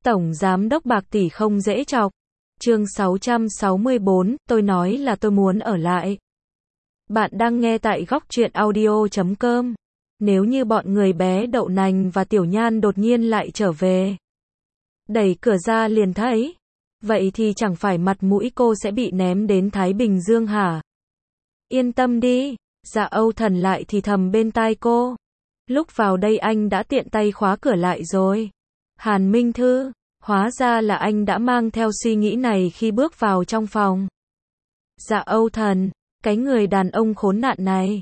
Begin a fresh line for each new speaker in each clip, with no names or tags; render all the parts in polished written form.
Tổng giám đốc Bạc tỷ không dễ chọc. Chương 664, tôi nói là tôi muốn ở lại. Bạn đang nghe tại góc truyện audio.com. Nếu như bọn người bé Đậu Nành và Tiểu Nhan đột nhiên lại trở về, đẩy cửa ra liền thấy, vậy thì chẳng phải mặt mũi cô sẽ bị ném đến Thái Bình Dương hả? Yên tâm đi, Dạ Âu Thần lại thì thầm bên tai cô. Lúc vào đây anh đã tiện tay khóa cửa lại rồi. Hàn Minh Thư, hóa ra là anh đã mang theo suy nghĩ này khi bước vào trong phòng. Dạ Âu Thần, cái người đàn ông khốn nạn này.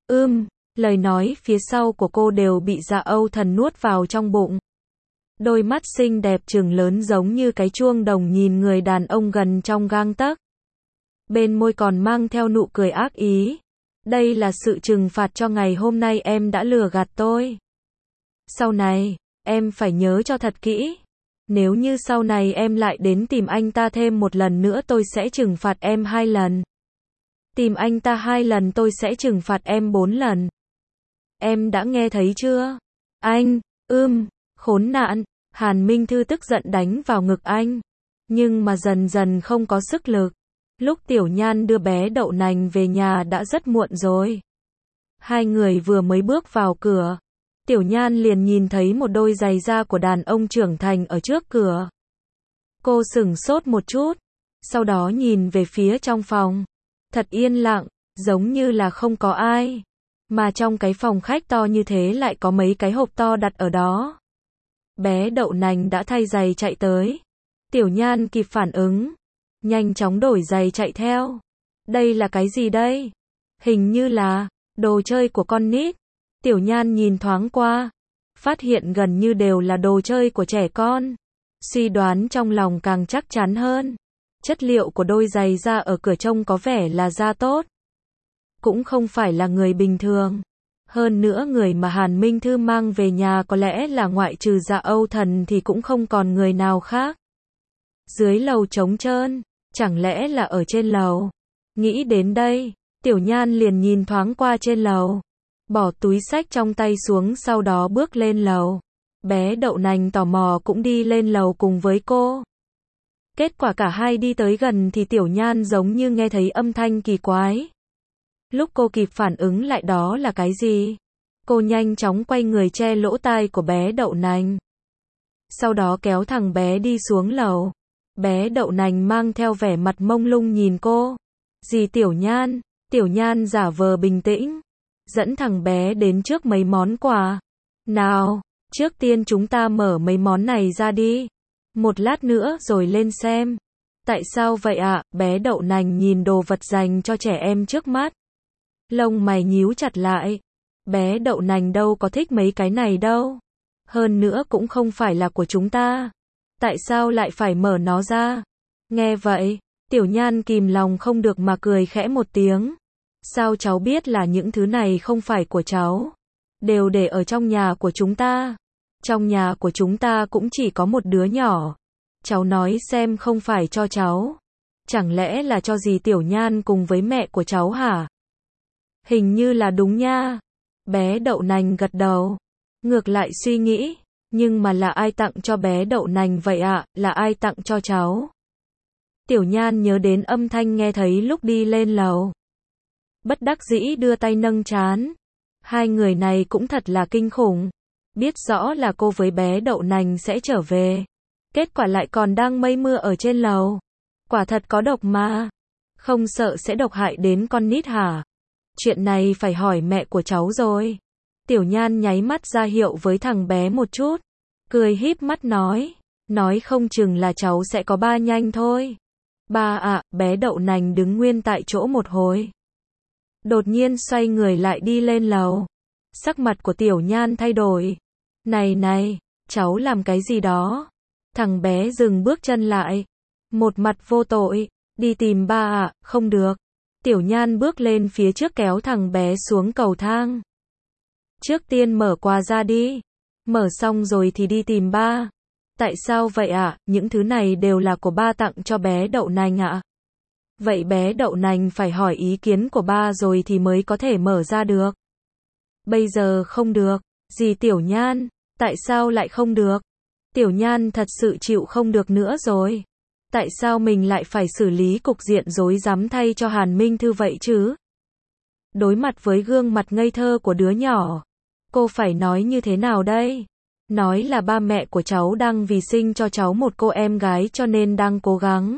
Lời nói phía sau của cô đều bị Dạ Âu Thần nuốt vào trong bụng. Đôi mắt xinh đẹp trừng lớn giống như cái chuông đồng nhìn người đàn ông gần trong gang tấc. Bên môi còn mang theo nụ cười ác ý. Đây là sự trừng phạt cho ngày hôm nay em đã lừa gạt tôi. Sau này, em phải nhớ cho thật kỹ. Nếu như sau này em lại đến tìm anh ta thêm một lần nữa tôi sẽ trừng phạt em 2 lần. Tìm anh ta 2 lần tôi sẽ trừng phạt em 4 lần. Em đã nghe thấy chưa? Anh, khốn nạn. Hàn Minh Thư tức giận đánh vào ngực anh. Nhưng mà dần dần không có sức lực. Lúc Tiểu Nhan đưa bé Đậu Nành về nhà đã rất muộn rồi. Hai người vừa mới bước vào cửa, Tiểu Nhan liền nhìn thấy một đôi giày da của đàn ông trưởng thành ở trước cửa. Cô sửng sốt một chút, sau đó nhìn về phía trong phòng. Thật yên lặng, giống như là không có ai. Mà trong cái phòng khách to như thế lại có mấy cái hộp to đặt ở đó. Bé Đậu Nành đã thay giày chạy tới. Tiểu Nhan kịp phản ứng, nhanh chóng đổi giày chạy theo. Đây là cái gì đây? Hình như là đồ chơi của con nít. Tiểu Nhan nhìn thoáng qua, phát hiện gần như đều là đồ chơi của trẻ con. Suy đoán trong lòng càng chắc chắn hơn. Chất liệu của đôi giày da ở cửa trông có vẻ là da tốt. Cũng không phải là người bình thường. Hơn nữa người mà Hàn Minh Thư mang về nhà có lẽ là ngoại trừ Dạ Âu Thần thì cũng không còn người nào khác. Dưới lầu trống trơn, chẳng lẽ là ở trên lầu? Nghĩ đến đây, Tiểu Nhan liền nhìn thoáng qua trên lầu. Bỏ túi xách trong tay xuống sau đó bước lên lầu. Bé Đậu Nành tò mò cũng đi lên lầu cùng với cô. Kết quả cả hai đi tới gần thì Tiểu Nhan giống như nghe thấy âm thanh kỳ quái. Lúc cô kịp phản ứng lại đó là cái gì, cô nhanh chóng quay người che lỗ tai của bé Đậu Nành. Sau đó kéo thằng bé đi xuống lầu. Bé Đậu Nành mang theo vẻ mặt mông lung nhìn cô. Dì Tiểu Nhan? Tiểu Nhan giả vờ bình tĩnh, dẫn thằng bé đến trước mấy món quà. Nào, trước tiên chúng ta mở mấy món này ra đi. Một lát nữa rồi lên xem. Tại sao vậy ạ? Bé Đậu Nành nhìn đồ vật dành cho trẻ em trước mắt. Lông mày nhíu chặt lại. Bé Đậu Nành đâu có thích mấy cái này đâu. Hơn nữa cũng không phải là của chúng ta. Tại sao lại phải mở nó ra? Nghe vậy, Tiểu Nhan kìm lòng không được mà cười khẽ một tiếng. Sao cháu biết là những thứ này không phải của cháu? Đều để ở trong nhà của chúng ta. Trong nhà của chúng ta cũng chỉ có một đứa nhỏ. Cháu nói xem không phải cho cháu. Chẳng lẽ là cho dì Tiểu Nhan cùng với mẹ của cháu hả? Hình như là đúng nha. Bé Đậu Nành gật đầu. Ngược lại suy nghĩ. Nhưng mà là ai tặng cho bé Đậu Nành vậy ạ? Là ai tặng cho cháu? Tiểu Nhan nhớ đến âm thanh nghe thấy lúc đi lên lầu. Bất đắc dĩ đưa tay nâng trán. Hai người này cũng thật là kinh khủng. Biết rõ là cô với bé Đậu Nành sẽ trở về. Kết quả lại còn đang mây mưa ở trên lầu. Quả thật có độc mà. Không sợ sẽ độc hại đến con nít hả? Chuyện này phải hỏi mẹ của cháu rồi. Tiểu Nhan nháy mắt ra hiệu với thằng bé một chút. Cười híp mắt nói. Nói không chừng là cháu sẽ có ba nhanh thôi. Ba ạ, bé Đậu Nành đứng nguyên tại chỗ một hồi. Đột nhiên xoay người lại đi lên lầu. Sắc mặt của Tiểu Nhan thay đổi. Này, cháu làm cái gì đó? Thằng bé dừng bước chân lại. Một mặt vô tội. Đi tìm ba ạ, không được. Tiểu Nhan bước lên phía trước kéo thằng bé xuống cầu thang. Trước tiên mở quà ra đi. Mở xong rồi thì đi tìm ba. Tại sao vậy ạ? Những thứ này đều là của ba tặng cho bé Đậu Nành ạ. Vậy bé Đậu Nành phải hỏi ý kiến của ba rồi thì mới có thể mở ra được. Bây giờ không được. Dì Tiểu Nhan, tại sao lại không được? Tiểu Nhan thật sự chịu không được nữa rồi. Tại sao mình lại phải xử lý cục diện rối rắm thay cho Hàn Minh Thư vậy chứ? Đối mặt với gương mặt ngây thơ của đứa nhỏ, cô phải nói như thế nào đây? Nói là ba mẹ của cháu đang vì sinh cho cháu một cô em gái cho nên đang cố gắng.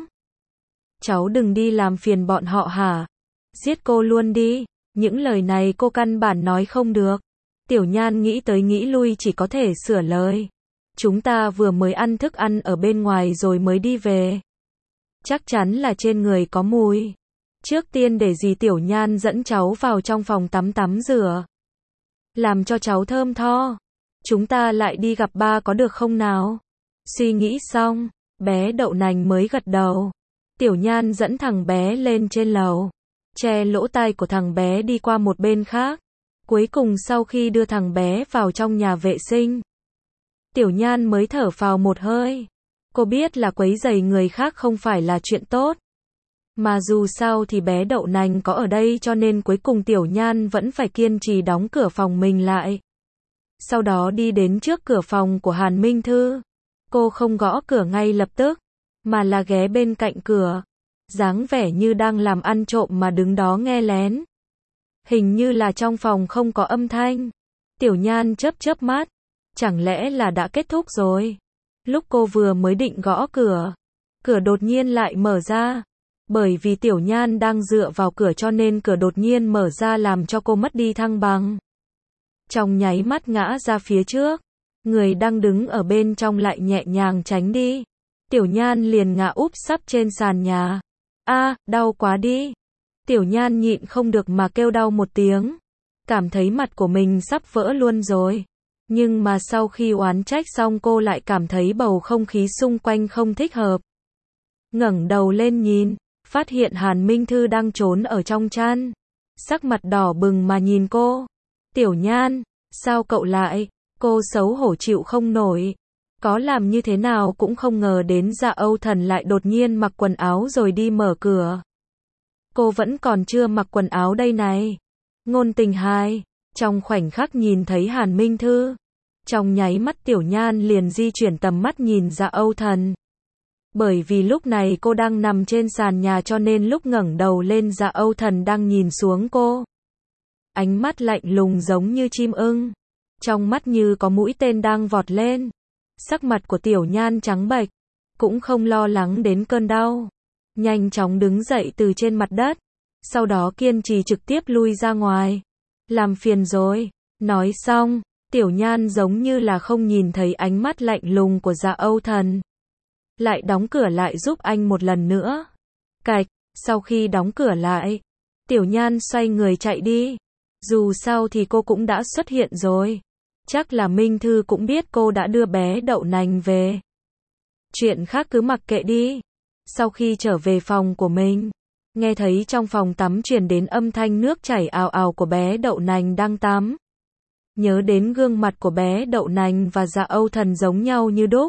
Cháu đừng đi làm phiền bọn họ hả? Giết cô luôn đi. Những lời này cô căn bản nói không được. Tiểu Nhan nghĩ tới nghĩ lui chỉ có thể sửa lời. Chúng ta vừa mới ăn thức ăn ở bên ngoài rồi mới đi về. Chắc chắn là trên người có mùi. Trước tiên để dì Tiểu Nhan dẫn cháu vào trong phòng tắm tắm rửa. Làm cho cháu thơm tho. Chúng ta lại đi gặp ba có được không nào? Suy nghĩ xong, bé Đậu Nành mới gật đầu. Tiểu Nhan dẫn thằng bé lên trên lầu. Che lỗ tai của thằng bé đi qua một bên khác. Cuối cùng sau khi đưa thằng bé vào trong nhà vệ sinh, Tiểu Nhan mới thở phào một hơi. Cô biết là quấy rầy người khác không phải là chuyện tốt. Mà dù sao thì bé Đậu Nành có ở đây cho nên cuối cùng Tiểu Nhan vẫn phải kiên trì đóng cửa phòng mình lại. Sau đó đi đến trước cửa phòng của Hàn Minh Thư. Cô không gõ cửa ngay lập tức, mà là ghé bên cạnh cửa. Dáng vẻ như đang làm ăn trộm mà đứng đó nghe lén. Hình như là trong phòng không có âm thanh. Tiểu Nhan chớp chớp mắt. Chẳng lẽ là đã kết thúc rồi? Lúc cô vừa mới định gõ cửa, cửa đột nhiên lại mở ra. Bởi vì Tiểu Nhan đang dựa vào cửa cho nên cửa đột nhiên mở ra làm cho cô mất đi thăng bằng. Trong nháy mắt ngã ra phía trước. Người đang đứng ở bên trong lại nhẹ nhàng tránh đi. Tiểu Nhan liền ngã úp sấp trên sàn nhà. Đau quá đi. Tiểu Nhan nhịn không được mà kêu đau một tiếng. Cảm thấy mặt của mình sắp vỡ luôn rồi. Nhưng mà sau khi oán trách xong cô lại cảm thấy bầu không khí xung quanh không thích hợp. Ngẩng đầu lên nhìn, phát hiện Hàn Minh Thư đang trốn ở trong chăn. Sắc mặt đỏ bừng mà nhìn cô. Tiểu Nhan, sao cậu lại? Cô xấu hổ chịu không nổi. Có làm như thế nào cũng không ngờ đến Dạ Âu Thần lại đột nhiên mặc quần áo rồi đi mở cửa. Cô vẫn còn chưa mặc quần áo đây này. Ngôn Tình 2, trong khoảnh khắc nhìn thấy Hàn Minh Thư, trong nháy mắt Tiểu Nhan liền di chuyển tầm mắt nhìn Dạ Âu Thần. Bởi vì lúc này cô đang nằm trên sàn nhà cho nên lúc ngẩng đầu lên Dạ Âu Thần đang nhìn xuống cô. Ánh mắt lạnh lùng giống như chim ưng. Trong mắt như có mũi tên đang vọt lên. Sắc mặt của Tiểu Nhan trắng bệch, cũng không lo lắng đến cơn đau. Nhanh chóng đứng dậy từ trên mặt đất. Sau đó kiên trì trực tiếp lui ra ngoài. Làm phiền rồi. Nói xong, Tiểu Nhan giống như là không nhìn thấy ánh mắt lạnh lùng của Dạ Âu Thần. Lại đóng cửa lại giúp anh một lần nữa. Cạch, sau khi đóng cửa lại, Tiểu Nhan xoay người chạy đi. Dù sao thì cô cũng đã xuất hiện rồi. Chắc là Minh Thư cũng biết cô đã đưa bé Đậu Nành về. Chuyện khác cứ mặc kệ đi. Sau khi trở về phòng của mình, nghe thấy trong phòng tắm truyền đến âm thanh nước chảy ào ào của bé Đậu Nành đang tắm. Nhớ đến gương mặt của bé Đậu Nành và Dạ Âu Thần giống nhau như đúc.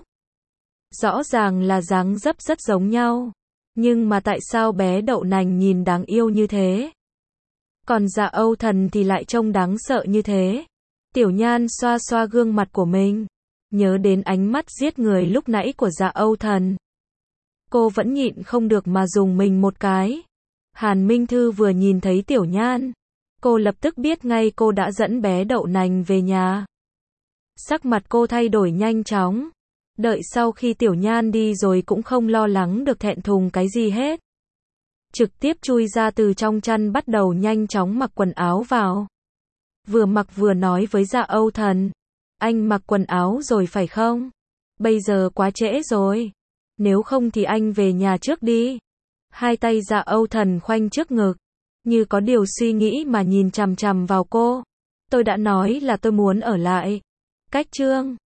Rõ ràng là dáng dấp rất giống nhau. Nhưng mà tại sao bé Đậu Nành nhìn đáng yêu như thế? Còn Dạ Âu Thần thì lại trông đáng sợ như thế. Tiểu Nhan xoa xoa gương mặt của mình. Nhớ đến ánh mắt giết người lúc nãy của Dạ Âu Thần. Cô vẫn nhịn không được mà dùng mình một cái. Hàn Minh Thư vừa nhìn thấy Tiểu Nhan, cô lập tức biết ngay cô đã dẫn bé Đậu Nành về nhà. Sắc mặt cô thay đổi nhanh chóng. Đợi sau khi Tiểu Nhan đi rồi cũng không lo lắng được thẹn thùng cái gì hết. Trực tiếp chui ra từ trong chăn bắt đầu nhanh chóng mặc quần áo vào. Vừa mặc vừa nói với Dạ Âu Thần. Anh mặc quần áo rồi phải không? Bây giờ quá trễ rồi. Nếu không thì anh về nhà trước đi. Hai tay Dạ Âu Thần khoanh trước ngực. Như có điều suy nghĩ mà nhìn chằm chằm vào cô. Tôi đã nói là tôi muốn ở lại. Cách chương